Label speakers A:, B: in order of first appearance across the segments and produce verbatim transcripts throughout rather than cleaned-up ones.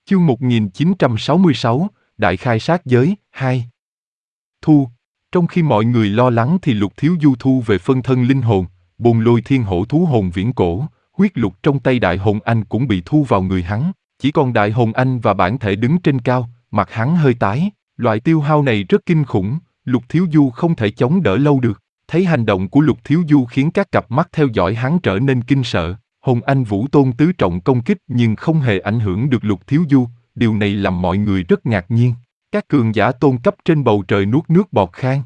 A: Chương một nghìn chín trăm sáu mươi sáu, Đại khai sát giới, hai. Thu. Trong khi mọi người lo lắng thì Lục Thiếu Du thu về phân thân linh hồn, bồn lôi thiên hổ thú hồn viễn cổ, huyết lục trong tay Đại Hồn Anh cũng bị thu vào người hắn, chỉ còn Đại Hồn Anh và bản thể đứng trên cao, mặt hắn hơi tái, loại tiêu hao này rất kinh khủng, Lục Thiếu Du không thể chống đỡ lâu được. Thấy hành động của Lục Thiếu Du khiến các cặp mắt theo dõi hắn trở nên kinh sợ. Hồn Anh Vũ Tôn tứ trọng công kích nhưng không hề ảnh hưởng được Lục Thiếu Du, điều này làm mọi người rất ngạc nhiên. Các cường giả tôn cấp trên bầu trời nuốt nước bọt khan.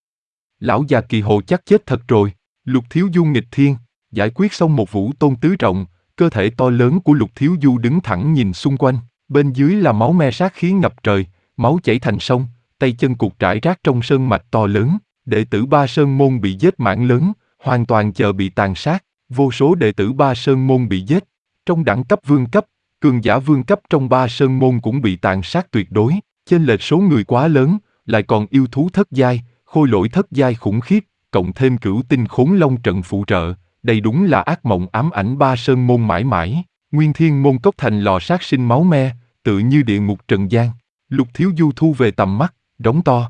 A: Lão già Kỳ Hồ chắc chết thật rồi. Lục Thiếu Du nghịch thiên, giải quyết xong một Vũ Tôn tứ trọng, cơ thể to lớn của Lục Thiếu Du đứng thẳng nhìn xung quanh, bên dưới là máu me sát khí ngập trời, máu chảy thành sông, tay chân cụt rải rác trong sơn mạch to lớn. Đệ tử Ba Sơn Môn bị giết mảng lớn, hoàn toàn chờ bị tàn sát, vô số đệ tử Ba Sơn Môn bị giết. Trong đẳng cấp vương cấp, cường giả vương cấp trong Ba Sơn Môn cũng bị tàn sát tuyệt đối, chênh lệch số người quá lớn, lại còn yêu thú thất giai, khôi lỗi thất giai khủng khiếp, cộng thêm cửu tinh khốn long trận phụ trợ, đây đúng là ác mộng ám ảnh Ba Sơn Môn mãi mãi. Nguyên Thiên Môn cốc thành lò sát sinh máu me, tự như địa ngục trần gian. Lục Thiếu Du thu về tầm mắt, đóng to.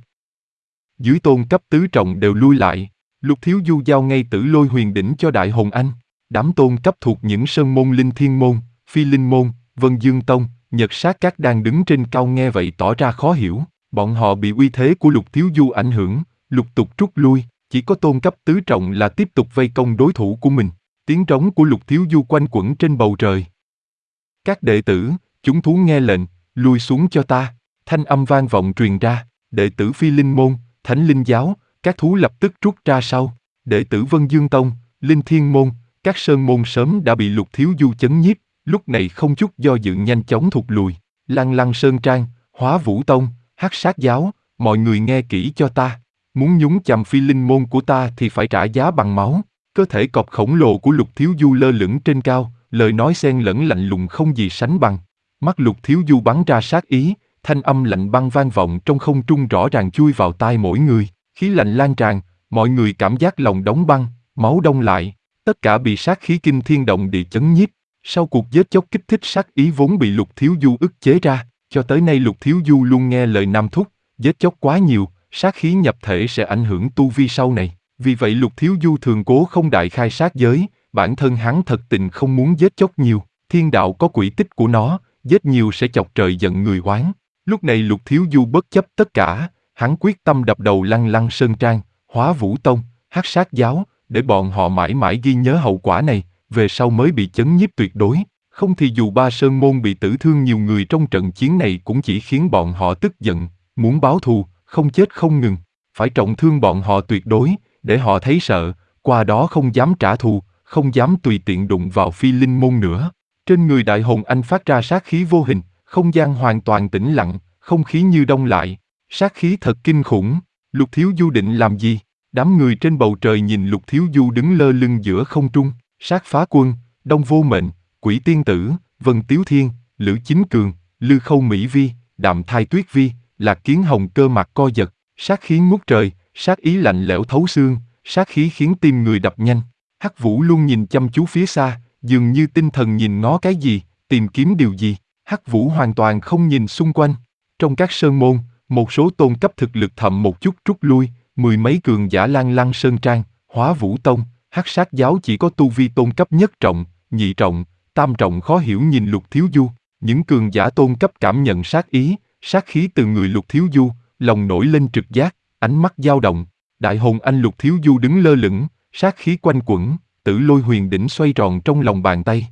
A: Dưới tôn cấp tứ trọng đều lui lại, Lục Thiếu Du giao ngay Tử Lôi Huyền Đỉnh cho Đại Hồn Anh. Đám tôn cấp thuộc những sơn môn Linh Thiên Môn, Phi Linh Môn, Vân Dương Tông, Nhật Sát Các đang đứng trên cao nghe vậy tỏ ra khó hiểu. Bọn họ bị uy thế của Lục Thiếu Du ảnh hưởng, lục tục rút lui, chỉ có tôn cấp tứ trọng là tiếp tục vây công đối thủ của mình. Tiếng trống của Lục Thiếu Du quanh quẩn trên bầu trời. Các đệ tử, chúng thú nghe lệnh, lui xuống cho ta. Thanh âm vang vọng truyền ra, đệ tử Phi Linh Môn, Thánh Linh Giáo, các thú lập tức rút ra sau. Đệ tử Vân Dương Tông, Linh Thiên Môn, các sơn môn sớm đã bị Lục Thiếu Du chấn nhiếp, lúc này không chút do dự nhanh chóng thụt lùi. Lăng Lăng Sơn Trang, Hóa Vũ Tông, Hắc Sát Giáo, mọi người nghe kỹ cho ta. Muốn nhúng chàm Phi Linh Môn của ta thì phải trả giá bằng máu. Cơ thể cọp khổng lồ của Lục Thiếu Du lơ lửng trên cao, lời nói xen lẫn lạnh lùng không gì sánh bằng. Mắt Lục Thiếu Du bắn ra sát ý, thanh âm lạnh băng vang vọng trong không trung rõ ràng chui vào tai mỗi người, khí lạnh lan tràn, mọi người cảm giác lòng đóng băng, máu đông lại, tất cả bị sát khí kinh thiên động địa chấn nhiếp. Sau cuộc giết chóc kích thích sát ý vốn bị Lục Thiếu Du ức chế ra, cho tới nay Lục Thiếu Du luôn nghe lời Nam Thúc, giết chóc quá nhiều, sát khí nhập thể sẽ ảnh hưởng tu vi sau này. Vì vậy Lục Thiếu Du thường cố không đại khai sát giới, bản thân hắn thật tình không muốn giết chóc nhiều, thiên đạo có quỹ tích của nó, giết nhiều sẽ chọc trời giận người oán. Lúc này Lục Thiếu Du bất chấp tất cả, hắn quyết tâm đập đầu Lăng Lăng Sơn Trang, Hóa Vũ Tông, Hắc Sát Giáo, để bọn họ mãi mãi ghi nhớ hậu quả này, về sau mới bị chấn nhiếp tuyệt đối. Không thì dù Ba Sơn Môn bị tử thương nhiều người trong trận chiến này cũng chỉ khiến bọn họ tức giận, muốn báo thù, không chết không ngừng, phải trọng thương bọn họ tuyệt đối, để họ thấy sợ, qua đó không dám trả thù, không dám tùy tiện đụng vào Phi Linh Môn nữa. Trên người Đại Hồn Anh phát ra sát khí vô hình, không gian hoàn toàn tĩnh lặng, không khí như đông lại, sát khí thật kinh khủng. Lục Thiếu Du định làm gì? Đám người trên bầu trời nhìn Lục Thiếu Du đứng lơ lửng giữa không trung, Sát Phá Quân, Đông Vô Mệnh, Quỷ Tiên Tử, Vân Tiếu Thiên, Lữ Chính Cường, Lư Khâu Mỹ Vi, Đạm Thai Tuyết Vi, Lạc Kiến Hồng cơ mặt co giật, sát khí ngút trời, sát ý lạnh lẽo thấu xương, sát khí khiến tim người đập nhanh. Hắc Vũ luôn nhìn chăm chú phía xa, dường như tinh thần nhìn ngó cái gì, tìm kiếm điều gì. Hắc Vũ hoàn toàn không nhìn xung quanh. Trong các sơn môn, một số tôn cấp thực lực thậm một chút rút lui, mười mấy cường giả Lăng Lăng Sơn Trang, Hóa Vũ Tông, Hắc Sát Giáo chỉ có tu vi tôn cấp nhất trọng, nhị trọng, tam trọng khó hiểu nhìn Lục Thiếu Du. Những cường giả tôn cấp cảm nhận sát ý, sát khí từ người Lục Thiếu Du, lòng nổi lên trực giác, ánh mắt dao động. Đại Hồn Anh Lục Thiếu Du đứng lơ lửng, sát khí quanh quẩn, Tử Lôi Huyền Đỉnh xoay tròn trong lòng bàn tay.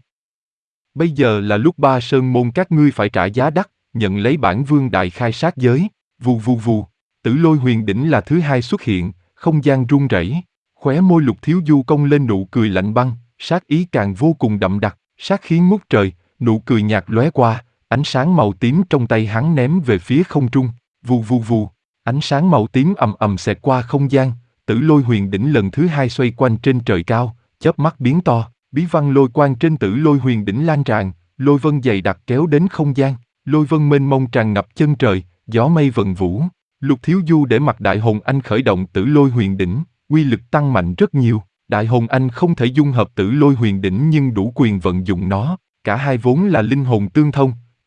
A: Bây giờ là lúc Ba Sơn Môn các ngươi phải trả giá đắt, nhận lấy bản vương đại khai sát giới. Vù vù vù, Tử Lôi Huyền Đỉnh là thứ hai xuất hiện, không gian rung rẩy. Khóe môi Lục Thiếu Du cong lên nụ cười lạnh băng, sát ý càng vô cùng đậm đặc, sát khí ngút trời, nụ cười nhạt lóe qua, ánh sáng màu tím trong tay hắn ném về phía không trung. Vù vù vù, ánh sáng màu tím ầm ầm xẹt qua không gian, Tử Lôi Huyền Đỉnh lần thứ hai xoay quanh trên trời cao, chớp mắt biến to, bí văn lôi quang trên Tử Lôi Huyền Đỉnh lan tràn, lôi vân dày đặc kéo đến không gian, lôi vân mênh mông tràn ngập chân trời, gió mây vần vũ. Lục Thiếu Du để mặc Đại Hồn Anh khởi động Tử Lôi Huyền Đỉnh, uy lực tăng mạnh rất nhiều. Đại Hồn Anh không thể dung hợp Tử Lôi Huyền Đỉnh nhưng đủ quyền vận dụng nó, cả hai vốn là linh hồn tương thông,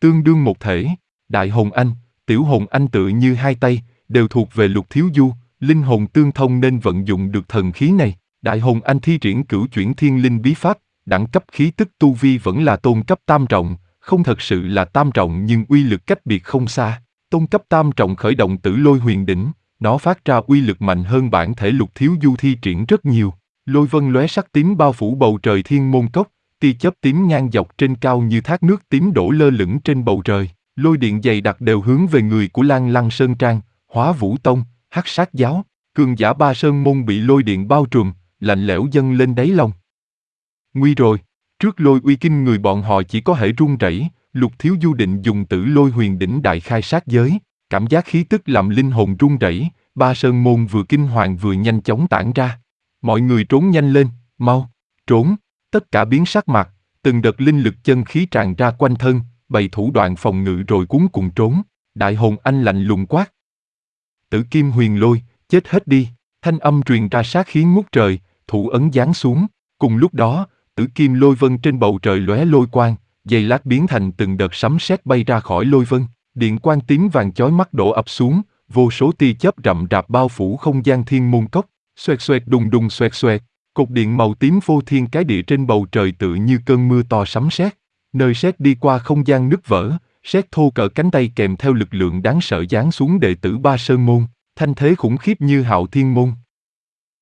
A: tương đương một thể. Đại hồn anh, tiểu hồn anh tựa như hai tay, đều thuộc về Lục Thiếu Du, linh hồn tương thông nên vận dụng được thần khí này. Đại hồn anh thi triển cửu chuyển thiên linh bí pháp, đẳng cấp khí tức tu vi vẫn là tôn cấp tam trọng, không thật sự là tam trọng nhưng uy lực cách biệt không xa. Tôn cấp tam trọng khởi động Tử Lôi Huyền Đỉnh, nó phát ra uy lực mạnh hơn bản thể Lục Thiếu Du thi triển rất nhiều. Lôi vân lóe sắc tím bao phủ bầu trời thiên môn cốc, tia chớp tím ngang dọc trên cao như thác nước tím đổ lơ lửng trên bầu trời. Lôi điện dày đặc đều hướng về người của Lan Lăng Sơn Trang, Hóa Vũ Tông, Hắc Sát Giáo. Cường giả Ba Sơn Môn bị lôi điện bao trùm, lạnh lẽo dâng lên đáy lòng. Nguy rồi, trước lôi uy kinh người bọn họ chỉ có thể run rẩy. Lục Thiếu Du định dùng Tử Lôi Huyền Đỉnh đại khai sát giới, cảm giác khí tức làm linh hồn run rẩy. Ba Sơn Môn vừa kinh hoàng vừa nhanh chóng tản ra. Mọi người trốn nhanh lên, mau, trốn, tất cả biến sắc mặt, từng đợt linh lực chân khí tràn ra quanh thân, bày thủ đoạn phòng ngự rồi cuống cuồng trốn. Đại hồn anh lạnh lùng quát. Tử Kim Huyền Lôi, chết hết đi, thanh âm truyền ra sát khí ngút trời, thủ ấn giáng xuống. Cùng lúc đó, Tử Kim lôi vân trên bầu trời lóe lôi quang, giây lát biến thành từng đợt sấm sét bay ra khỏi lôi vân, điện quang tím vàng chói mắt đổ ập xuống, vô số tia chớp rậm rạp bao phủ không gian thiên môn cốc, xoẹt xoẹt đùng đùng xoẹt xoẹt, cột điện màu tím phô thiên cái địa trên bầu trời tựa như cơn mưa to sấm sét, nơi sét đi qua không gian nứt vỡ, sét thô cỡ cánh tay kèm theo lực lượng đáng sợ giáng xuống đệ tử Ba Sơn Môn, thanh thế khủng khiếp như Hạo Thiên Môn.